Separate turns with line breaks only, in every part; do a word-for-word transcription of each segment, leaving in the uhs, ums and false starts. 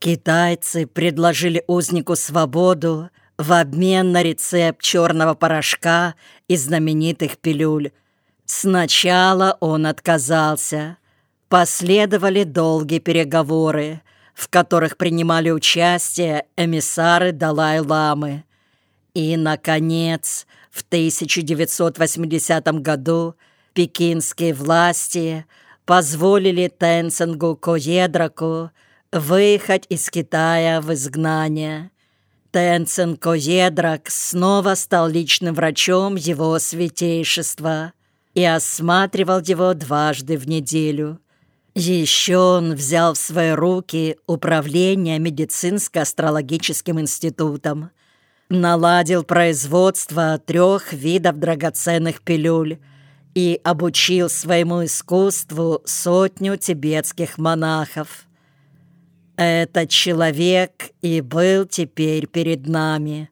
Китайцы предложили узнику свободу в обмен на рецепт черного порошка и знаменитых пилюль. Сначала он отказался. Последовали долгие переговоры, в которых принимали участие эмиссары Далай-ламы. И, наконец, в тысяча девятьсот восьмидесятом году пекинские власти позволили Тенцингу Коедраку выехать из Китая в изгнание. Тенцинг Коедрак снова стал личным врачом его святейшества и осматривал его дважды в неделю. Еще он взял в свои руки управление медицинско-астрологическим институтом, наладил производство трех видов драгоценных пилюль и обучил своему искусству сотню тибетских монахов. Этот человек и был теперь перед нами.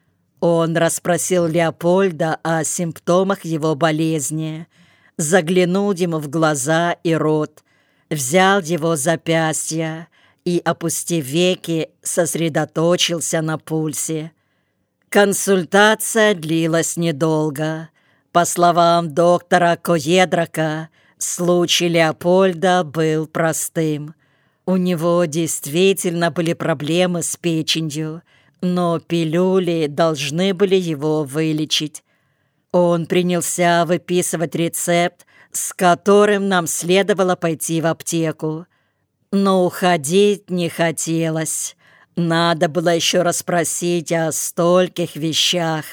Он расспросил Леопольда о симптомах его болезни, заглянул ему в глаза и рот, взял его запястья и, опустив веки, сосредоточился на пульсе. Консультация длилась недолго. По словам доктора Коедрака, случай Леопольда был простым. У него действительно были проблемы с печенью, но пилюли должны были его вылечить. Он принялся выписывать рецепт, с которым нам следовало пойти в аптеку. Но уходить не хотелось. Надо было еще расспросить о стольких вещах.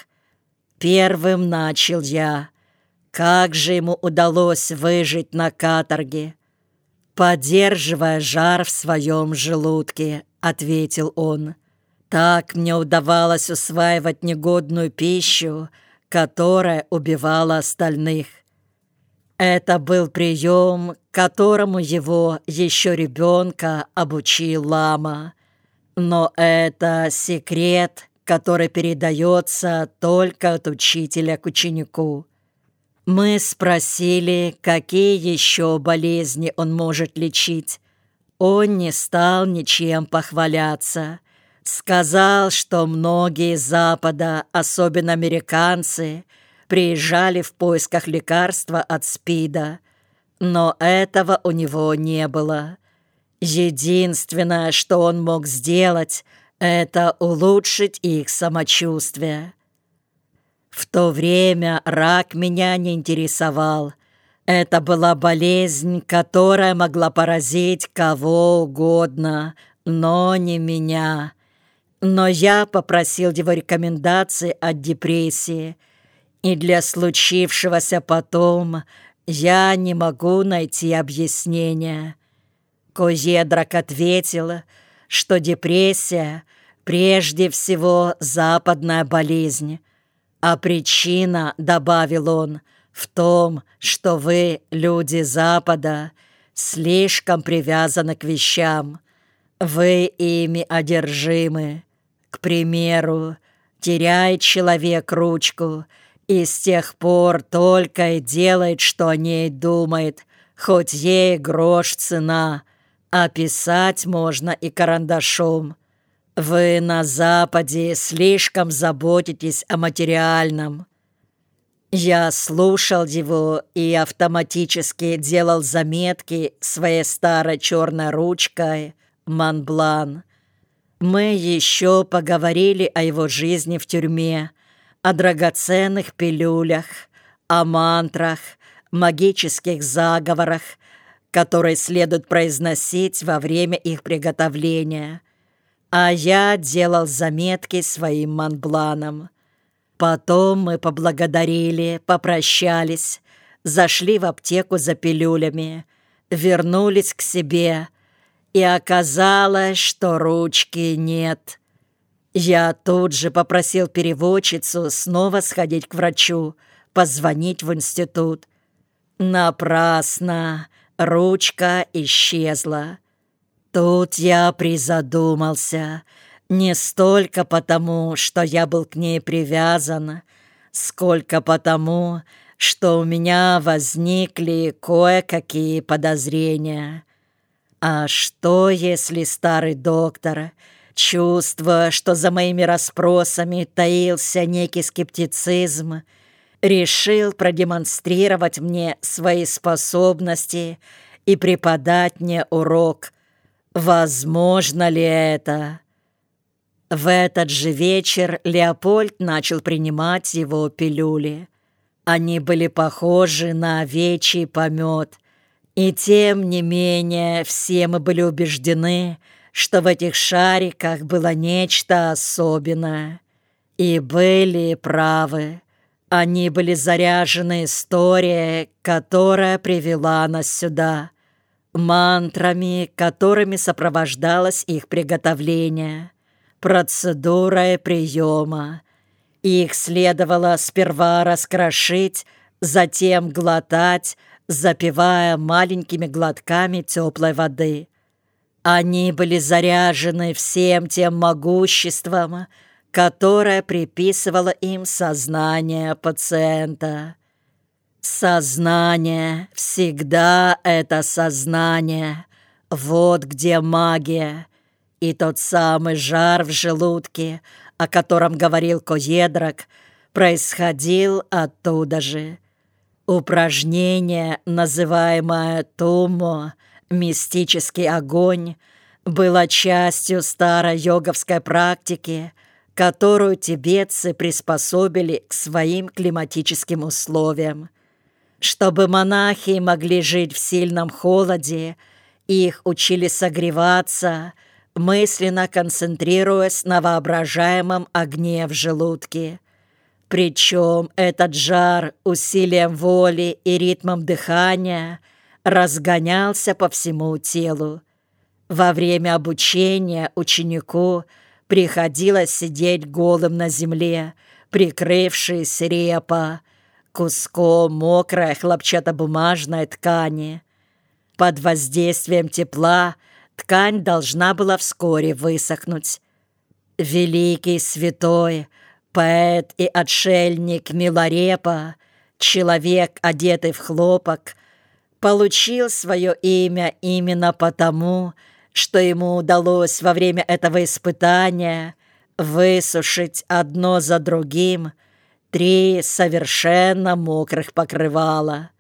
Первым начал я. Как же ему удалось выжить на каторге? «Поддерживая жар в своем желудке», — ответил он. «Так мне удавалось усваивать негодную пищу, которая убивала остальных». Это был прием, которому его еще ребенка обучил лама. Но это секрет, который передается только от учителя к ученику. Мы спросили, какие еще болезни он может лечить. Он не стал ничем похваляться. Сказал, что многие с Запада, особенно американцы, приезжали в поисках лекарства от СПИДа, но этого у него не было. Единственное, что он мог сделать, это улучшить их самочувствие. В то время рак меня не интересовал. Это была болезнь, которая могла поразить кого угодно, но не меня. Но я попросил его рекомендаций от депрессии, и для случившегося потом я не могу найти объяснения. Коедрак ответил, что депрессия прежде всего западная болезнь, а причина, добавил он, в том, что вы, люди Запада, слишком привязаны к вещам. Вы ими одержимы. К примеру, теряет человек ручку и с тех пор только и делает, что о ней думает, хоть ей грош цена, а писать можно и карандашом. Вы на Западе слишком заботитесь о материальном. Я слушал его и автоматически делал заметки своей старой черной ручкой «Монблан». Мы еще поговорили о его жизни в тюрьме, о драгоценных пилюлях, о мантрах, магических заговорах, которые следует произносить во время их приготовления. А я делал заметки своим Монбланом. Потом мы поблагодарили, попрощались, зашли в аптеку за пилюлями, вернулись к себе, и оказалось, что ручки нет. Я тут же попросил переводчицу снова сходить к врачу, позвонить в институт. Напрасно, ручка исчезла. Тут я призадумался, не столько потому, что я был к ней привязан, сколько потому, что у меня возникли кое-какие подозрения. А что, если старый доктор, чувствуя, что за моими расспросами таился некий скептицизм, решил продемонстрировать мне свои способности и преподать мне урок? Возможно ли это? В этот же вечер Леопольд начал принимать его пилюли. Они были похожи на овечий помет, и тем не менее все мы были убеждены, что в этих шариках было нечто особенное. И были правы. Они были заряжены историей, которая привела нас сюда, мантрами, которыми сопровождалось их приготовление, процедурой приема. Их следовало сперва раскрошить, затем глотать, запивая маленькими глотками теплой воды. Они были заряжены всем тем могуществом, которое приписывало им сознание пациента. Сознание, всегда это сознание. Вот где магия. И тот самый жар в желудке, о котором говорил Коедрак, происходил оттуда же. Упражнение, называемое Туммо, мистический огонь, было частью старой йоговской практики, которую тибетцы приспособили к своим климатическим условиям. Чтобы монахи могли жить в сильном холоде, их учили согреваться, мысленно концентрируясь на воображаемом огне в желудке. Причем этот жар усилием воли и ритмом дыхания разгонялся по всему телу. Во время обучения ученику приходилось сидеть голым на земле, прикрывшись репа, куском мокрой хлопчатобумажной ткани. Под воздействием тепла ткань должна была вскоре высохнуть. Великий святой, поэт и отшельник Миларепа, человек, одетый в хлопок, получил свое имя именно потому, что ему удалось во время этого испытания высушить одно за другим три совершенно мокрых покрывала.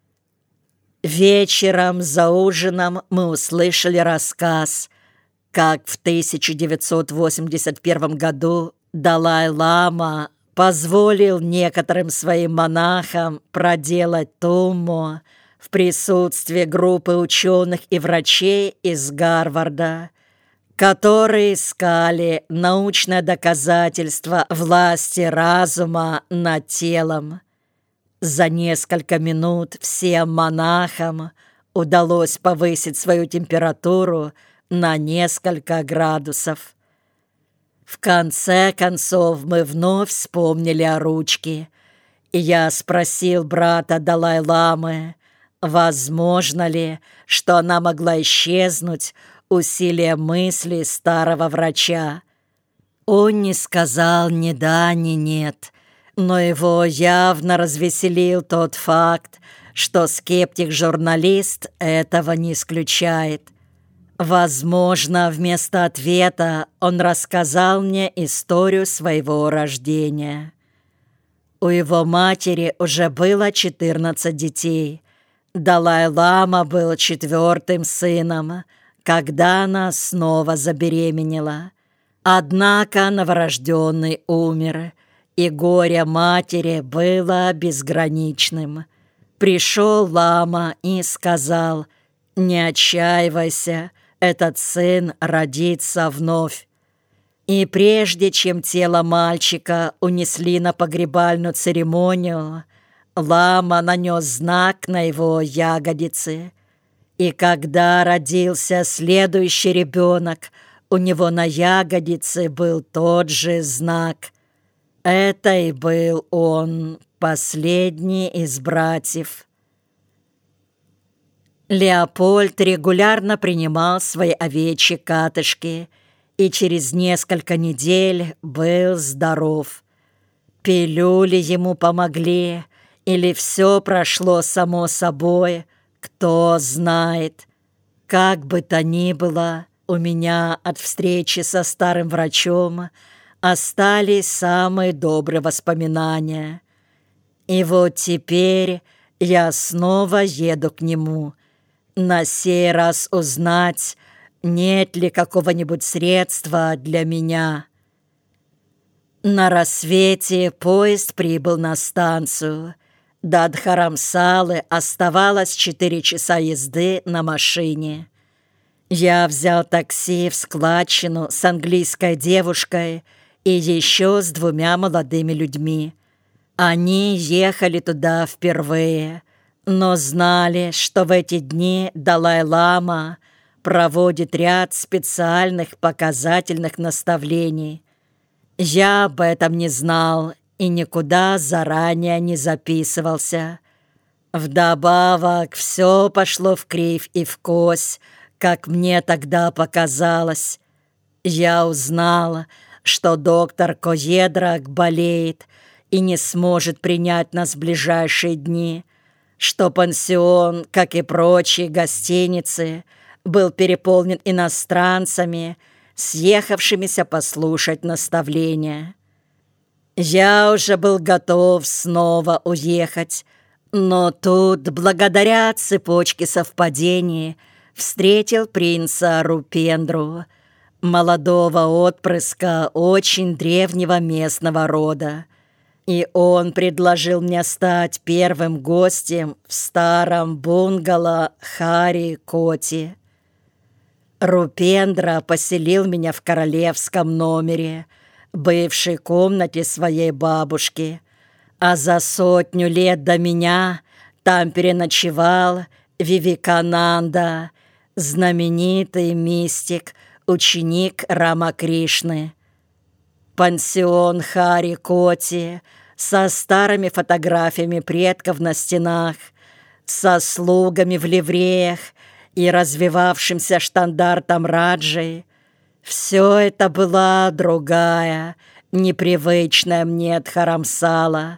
Вечером за ужином мы услышали рассказ, как в тысяча девятьсот восемьдесят первом году Далай-лама позволил некоторым своим монахам проделать Туммо в присутствии группы ученых и врачей из Гарварда, которые искали научное доказательство власти разума над телом. За несколько минут всем монахам удалось повысить свою температуру на несколько градусов. В конце концов мы вновь вспомнили о ручке, и я спросил брата Далай-ламы, возможно ли, что она могла исчезнуть усилием мысли старого врача. Он не сказал ни да, ни нет, но его явно развеселил тот факт, что скептик-журналист этого не исключает. Возможно, вместо ответа он рассказал мне историю своего рождения. У его матери уже было четырнадцать детей. Далай-лама был четвертым сыном, когда она снова забеременела. Однако новорожденный умер, и горе матери было безграничным. Пришел лама и сказал: «Не отчаивайся, этот сын родится вновь». И прежде чем тело мальчика унесли на погребальную церемонию, лама нанес знак на его ягодицы. И когда родился следующий ребенок, у него на ягодице был тот же знак. Это и был он, последний из братьев. Леопольд регулярно принимал свои овечьи катышки и через несколько недель был здоров. Пилюли ему помогли, или все прошло само собой, кто знает. К как бы то ни было, у меня от встречи со старым врачом остались самые добрые воспоминания. И вот теперь я снова еду к нему, на сей раз узнать, нет ли какого-нибудь средства для меня. На рассвете поезд прибыл на станцию. До Дхарамсалы оставалось четыре часа езды на машине. Я взял такси в складчину с английской девушкой и еще с двумя молодыми людьми. Они ехали туда впервые, но знали, что в эти дни Далай-лама проводит ряд специальных показательных наставлений. Я об этом не знал и никуда заранее не записывался. Вдобавок все пошло вкривь и вкось, как мне тогда показалось. Я узнал, что доктор Коедрак болеет и не сможет принять нас в ближайшие дни, что пансион, как и прочие гостиницы, был переполнен иностранцами, съехавшимися послушать наставления. Я уже был готов снова уехать, но тут, благодаря цепочке совпадений, встретил принца Рупендру, молодого отпрыска очень древнего местного рода, и он предложил мне стать первым гостем в старом бунгало Хари-Коти. Рупендра поселил меня в королевском номере, бывшей комнате своей бабушки, а за сотню лет до меня там переночевал Вивекананда, знаменитый мистик, ученик Рамакришны. Пансион Хари-Коти со старыми фотографиями предков на стенах, со слугами в ливреях и развивавшимся штандартом Раджи. Все это была другая, непривычная мне Дхарамсала.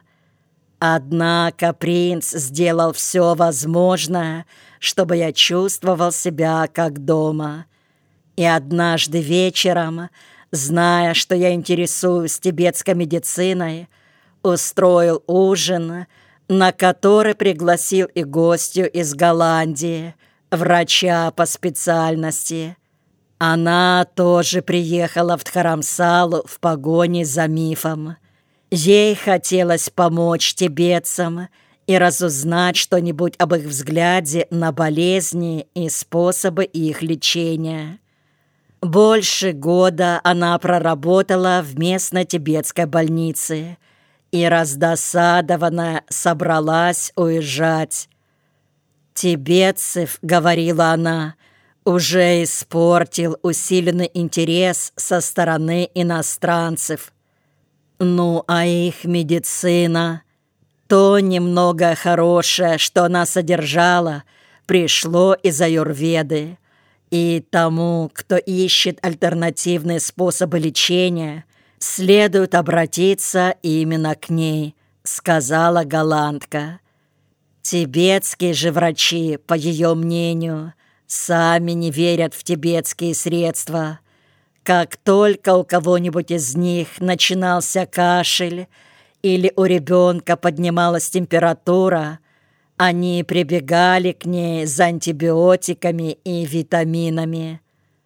Однако принц сделал все возможное, чтобы я чувствовал себя как дома. И однажды вечером, зная, что я интересуюсь тибетской медициной, устроил ужин, на который пригласил и гостью из Голландии, врача по специальности. Она тоже приехала в Дхарамсалу в погоне за мифом. Ей хотелось помочь тибетцам и разузнать что-нибудь об их взгляде на болезни и способы их лечения. Больше года она проработала в местной тибетской больнице и раздосадованно собралась уезжать. «Тибетцев, — говорила она, — уже испортил усиленный интерес со стороны иностранцев. Ну, а их медицина, то немного хорошее, что она содержала, пришло из аюрведы. И тому, кто ищет альтернативные способы лечения, следует обратиться именно к ней», — сказала голландка. Тибетские же врачи, по ее мнению, сами не верят в тибетские средства. Как только у кого-нибудь из них начинался кашель или у ребенка поднималась температура, они прибегали к ней за антибиотиками и витаминами.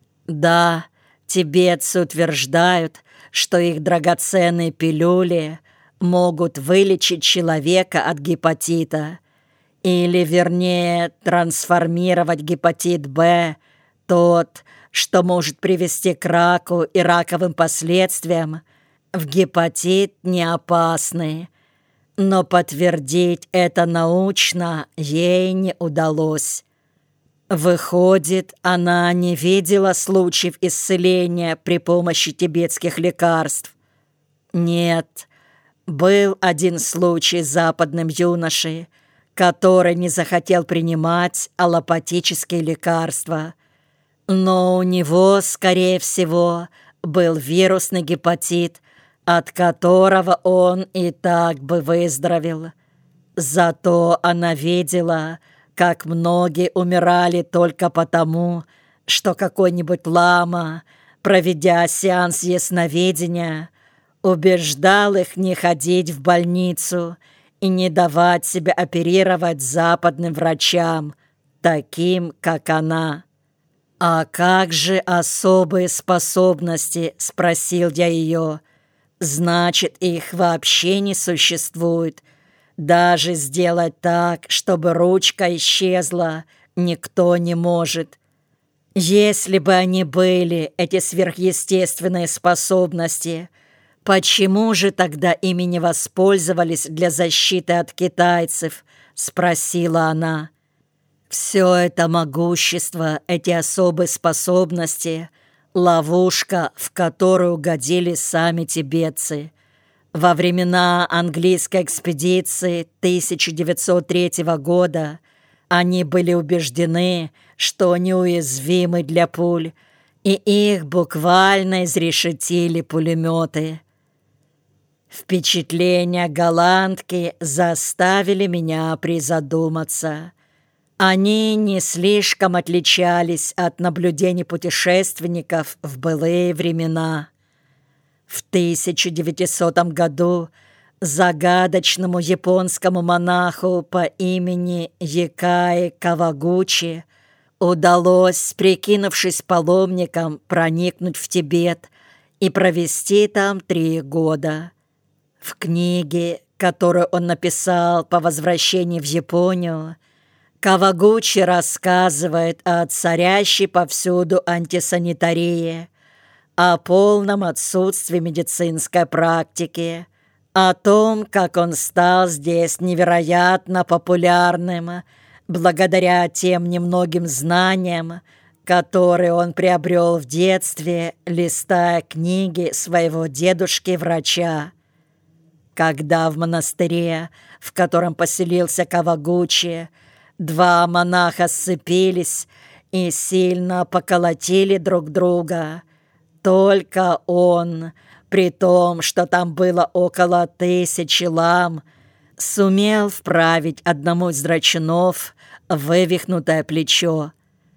Да, тибетцы утверждают, что их драгоценные пилюли могут вылечить человека от гепатита, или, вернее, трансформировать гепатит Б, тот, что может привести к раку и раковым последствиям, в гепатит не опасный. Но подтвердить это научно ей не удалось. Выходит, она не видела случаев исцеления при помощи тибетских лекарств. Нет, был один случай с западным юношей, который не захотел принимать аллопатические лекарства. Но у него, скорее всего, был вирусный гепатит, от которого он и так бы выздоровел. Зато она видела, как многие умирали только потому, что какой-нибудь лама, проведя сеанс ясновидения, убеждал их не ходить в больницу и не давать себя оперировать западным врачам, таким, как она. «А как же особые способности?» — спросил я ее. «Значит, их вообще не существует. Даже сделать так, чтобы ручка исчезла, никто не может. Если бы они были, эти сверхъестественные способности, почему же тогда ими не воспользовались для защиты от китайцев?» — спросила она. «Все это могущество, эти особые способности — ловушка, в которую угодили сами тибетцы. Во времена английской экспедиции тысяча девятьсот третьего года они были убеждены, что неуязвимы для пуль, и их буквально изрешетили пулеметы. Впечатления голландки заставили меня призадуматься. Они не слишком отличались от наблюдений путешественников в былые времена. В тысяча девятисотом году загадочному японскому монаху по имени Якаи Кавагучи удалось, прикинувшись паломником, проникнуть в Тибет и провести там три года. В книге, которую он написал по возвращении в Японию, Кавагучи рассказывает о царящей повсюду антисанитарии, о полном отсутствии медицинской практики, о том, как он стал здесь невероятно популярным благодаря тем немногим знаниям, которые он приобрел в детстве, листая книги своего дедушки-врача. Когда в монастыре, в котором поселился Кавагучи, два монаха сцепились и сильно поколотили друг друга, только он, при том, что там было около тысячи лам, сумел вправить одному из драчунов вывихнутое плечо.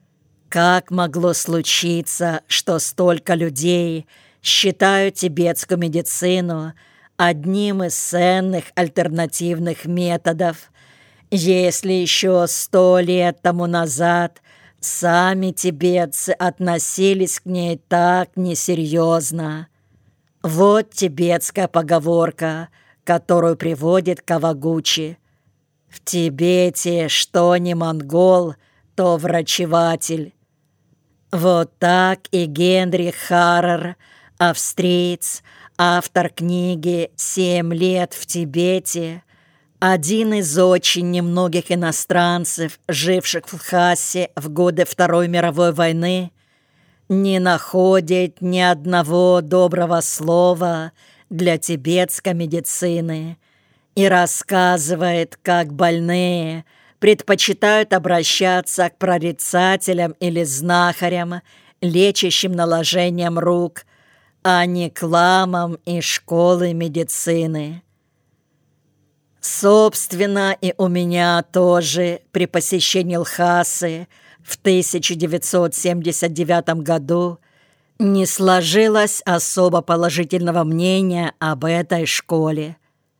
Как могло случиться, что столько людей считают тибетскую медицину одним из ценных альтернативных методов, если еще сто лет тому назад сами тибетцы относились к ней так несерьезно? Вот тибетская поговорка, которую приводит Кавагучи: «В Тибете что не монгол, то врачеватель». Вот так и Генрих Харрер, австриец, автор книги «Семь лет в Тибете», один из очень немногих иностранцев, живших в Лхасе в годы Второй мировой войны, не находит ни одного доброго слова для тибетской медицины и рассказывает, как больные предпочитают обращаться к прорицателям или знахарям, лечащим наложением рук, а не к ламам и школы медицины. Собственно, и у меня тоже при посещении Лхасы в тысяча девятьсот семьдесят девятом году не сложилось особо положительного мнения об этой школе.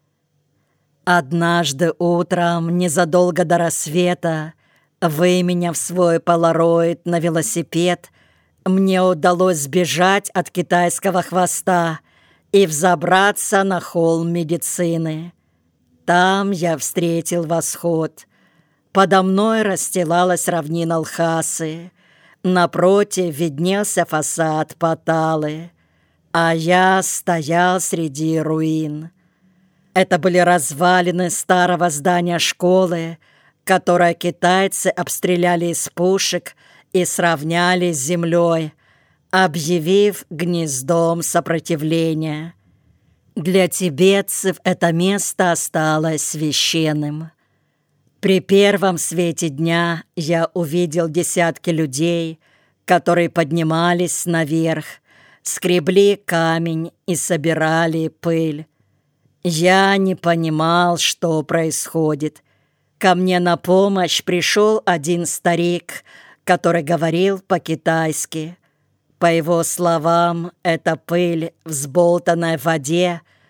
Однажды утром, незадолго до рассвета, выменяв свой полароид на велосипед, мне удалось сбежать от китайского хвоста и взобраться на холм медицины. Там я встретил восход. Подо мной расстилалась равнина Лхасы. Напротив виднелся фасад Паталы, а я стоял среди руин. Это были развалины старого здания школы, которое китайцы обстреляли из пушек и сравняли с землей, объявив гнездом сопротивления. Для тибетцев это место осталось священным. При первом свете дня я увидел десятки людей, которые поднимались наверх, скребли камень и собирали пыль. Я не понимал, что происходит. ко мне на помощь пришел один старик, который говорил по-китайски. По его словам, эта пыль, взболтанная в воде,